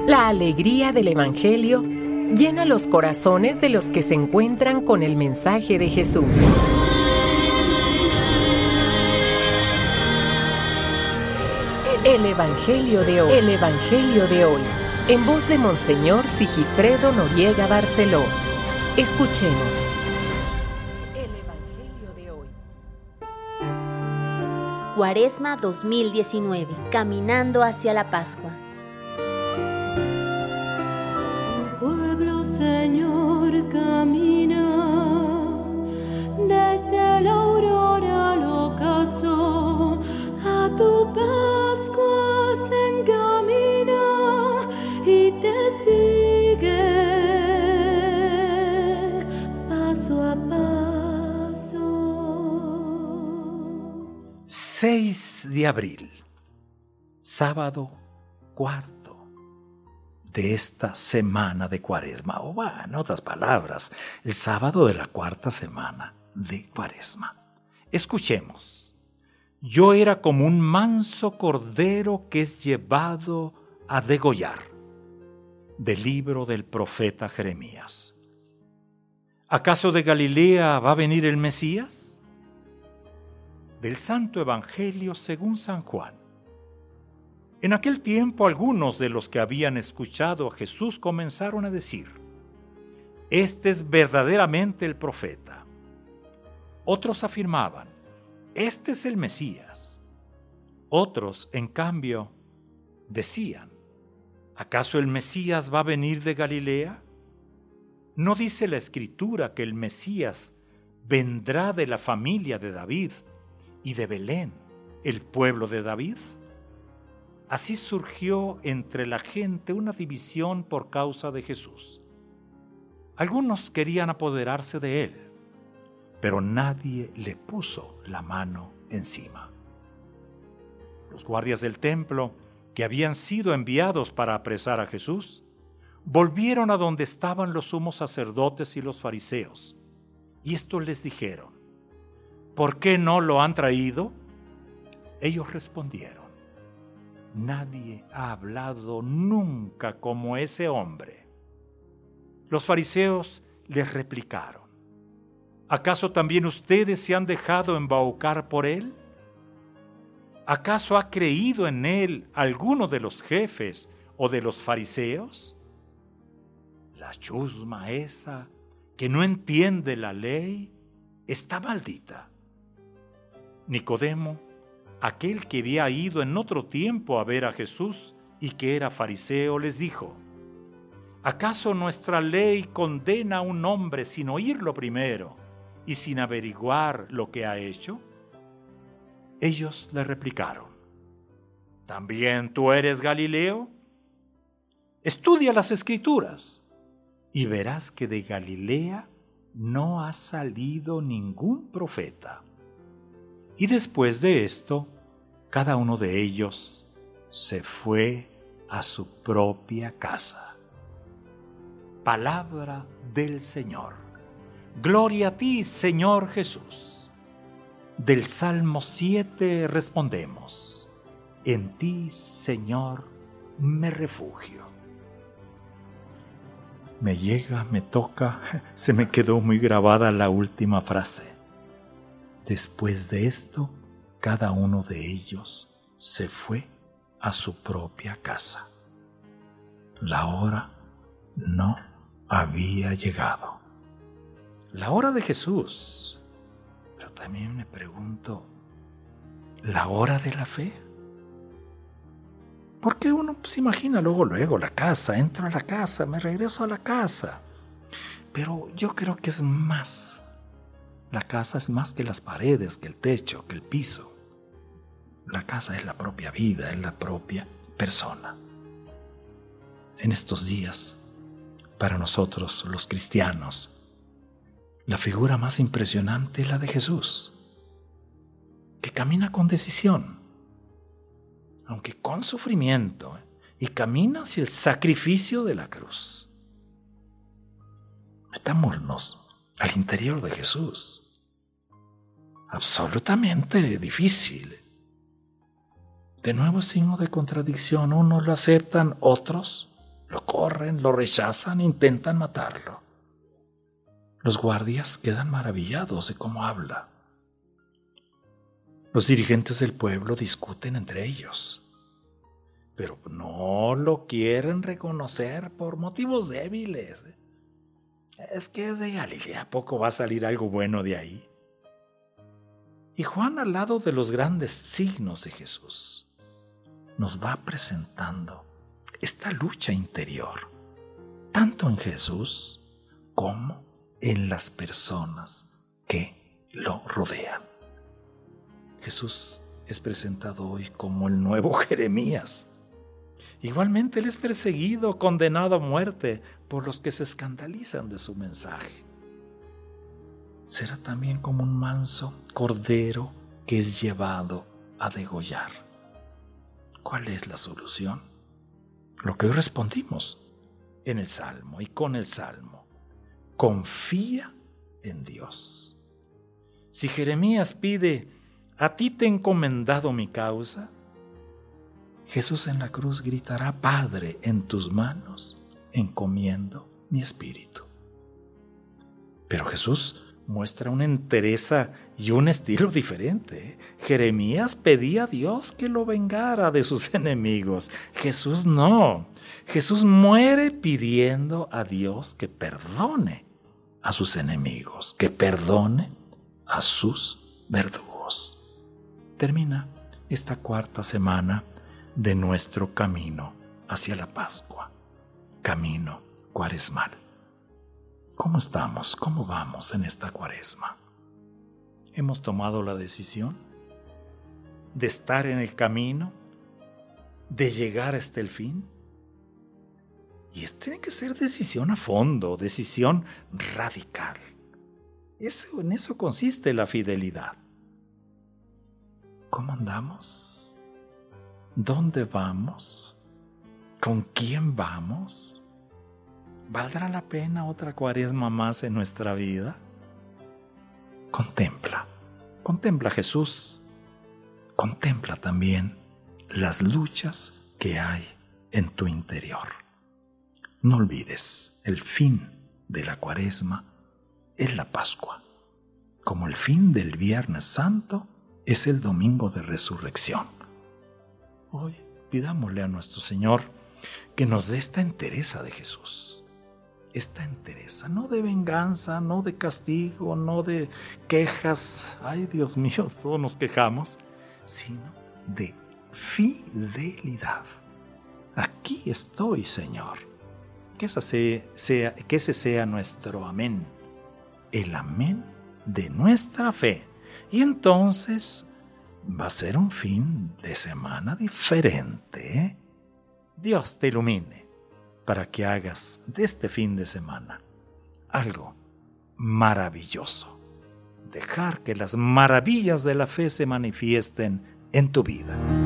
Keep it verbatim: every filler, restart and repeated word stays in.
La alegría del Evangelio llena los corazones de los que se encuentran con el mensaje de Jesús. El Evangelio de hoy. El Evangelio de hoy. En voz de Monseñor Sigifredo Noriega Barceló. Escuchemos. El Evangelio de hoy. Cuaresma dos mil diecinueve. Caminando hacia la Pascua. Tu pueblo, Señor, camina desde la aurora al ocaso. A tu Pascua se encamina y te sigue paso a paso. seis de abril, sábado cuarto de esta semana de Cuaresma, o bueno, en otras palabras, el sábado de la cuarta semana de Cuaresma. Escuchemos. Yo era como un manso cordero que es llevado a degollar. Del libro del profeta Jeremías. ¿Acaso de Galilea va a venir el Mesías? Del Santo Evangelio según San Juan. En aquel tiempo algunos de los que habían escuchado a Jesús comenzaron a decir: este es verdaderamente el profeta. Otros afirmaban: este es el Mesías. Otros, en cambio, decían: ¿acaso el Mesías va a venir de Galilea? ¿No dice la Escritura que el Mesías vendrá de la familia de David y de Belén, el pueblo de David? Así surgió entre la gente una división por causa de Jesús. Algunos querían apoderarse de él, pero nadie le puso la mano encima. Los guardias del templo, que habían sido enviados para apresar a Jesús, volvieron a donde estaban los sumos sacerdotes y los fariseos, y estos les dijeron: ¿por qué no lo han traído? Ellos respondieron: nadie ha hablado nunca como ese hombre. Los fariseos les replicaron: ¿acaso también ustedes se han dejado embaucar por él? ¿Acaso ha creído en él alguno de los jefes o de los fariseos? La chusma esa, que no entiende la ley, está maldita. Nicodemo, aquel que había ido en otro tiempo a ver a Jesús y que era fariseo, les dijo: ¿acaso nuestra ley condena a un hombre sin oírlo primero y sin averiguar lo que ha hecho? Ellos le replicaron: ¿también tú eres Galileo? Estudia las Escrituras y verás que de Galilea no ha salido ningún profeta. Y después de esto, cada uno de ellos se fue a su propia casa. Palabra del Señor. Gloria a ti, Señor Jesús. Del Salmo siete respondemos: en ti, Señor, me refugio. Me llega, me toca, se me quedó muy grabada la última frase. Después de esto, cada uno de ellos se fue a su propia casa. La hora no había llegado. La hora de Jesús. Pero también me pregunto, ¿la hora de la fe? Porque uno se imagina luego, luego, la casa, entro a la casa, me regreso a la casa. Pero yo creo que es más. La casa es más que las paredes, que el techo, que el piso. La casa es la propia vida, es la propia persona. En estos días, para nosotros los cristianos, la figura más impresionante es la de Jesús, que camina con decisión, aunque con sufrimiento, y camina hacia el sacrificio de la cruz. Metámonos al interior de Jesús. Absolutamente difícil. De nuevo signo de contradicción. Unos lo aceptan, otros Lo corren, lo rechazan, intentan matarlo. Los guardias quedan maravillados de cómo habla. Los dirigentes del pueblo discuten entre ellos, pero no lo quieren reconocer por motivos débiles. Es que es de Galilea, ¿a poco va a salir algo bueno de ahí? Y Juan, al lado de los grandes signos de Jesús, nos va presentando esta lucha interior, tanto en Jesús como en las personas que lo rodean. Jesús es presentado hoy como el nuevo Jeremías. Igualmente él es perseguido, condenado a muerte por los que se escandalizan de su mensaje. Será también como un manso cordero que es llevado a degollar. ¿Cuál es la solución? Lo que hoy respondimos en el Salmo y con el Salmo. Confía en Dios. Si Jeremías pide, a ti te he encomendado mi causa, Jesús en la cruz gritará, Padre, en tus manos encomiendo mi espíritu. Pero Jesús muestra una entereza y un estilo diferente. Jeremías pedía a Dios que lo vengara de sus enemigos. Jesús no. Jesús muere pidiendo a Dios que perdone a sus enemigos, que perdone a sus verdugos. Termina esta cuarta semana de nuestro camino hacia la Pascua, camino cuaresmal. ¿Cómo estamos? ¿Cómo vamos en esta cuaresma? ¿Hemos tomado la decisión de estar en el camino, de llegar hasta el fin? Y es, tiene que ser decisión a fondo, decisión radical. Eso, en eso consiste la fidelidad. ¿Cómo andamos? ¿Dónde vamos? ¿Con quién vamos? ¿Valdrá la pena otra cuaresma más en nuestra vida? Contempla, contempla a Jesús. Contempla también las luchas que hay en tu interior. No olvides, el fin de la cuaresma es la Pascua, como el fin del Viernes Santo es el domingo de resurrección. Hoy pidámosle a nuestro Señor que nos dé esta entereza de Jesús, esta entereza, no de venganza, no de castigo, no de quejas, ay Dios mío, todos nos quejamos, sino de fidelidad. Aquí estoy, Señor. Que ese sea, sea, que ese sea nuestro amén, el amén de nuestra fe. Y entonces va a ser un fin de semana diferente, ¿eh? Dios te ilumine para que hagas de este fin de semana algo maravilloso. Dejar que las maravillas de la fe se manifiesten en tu vida.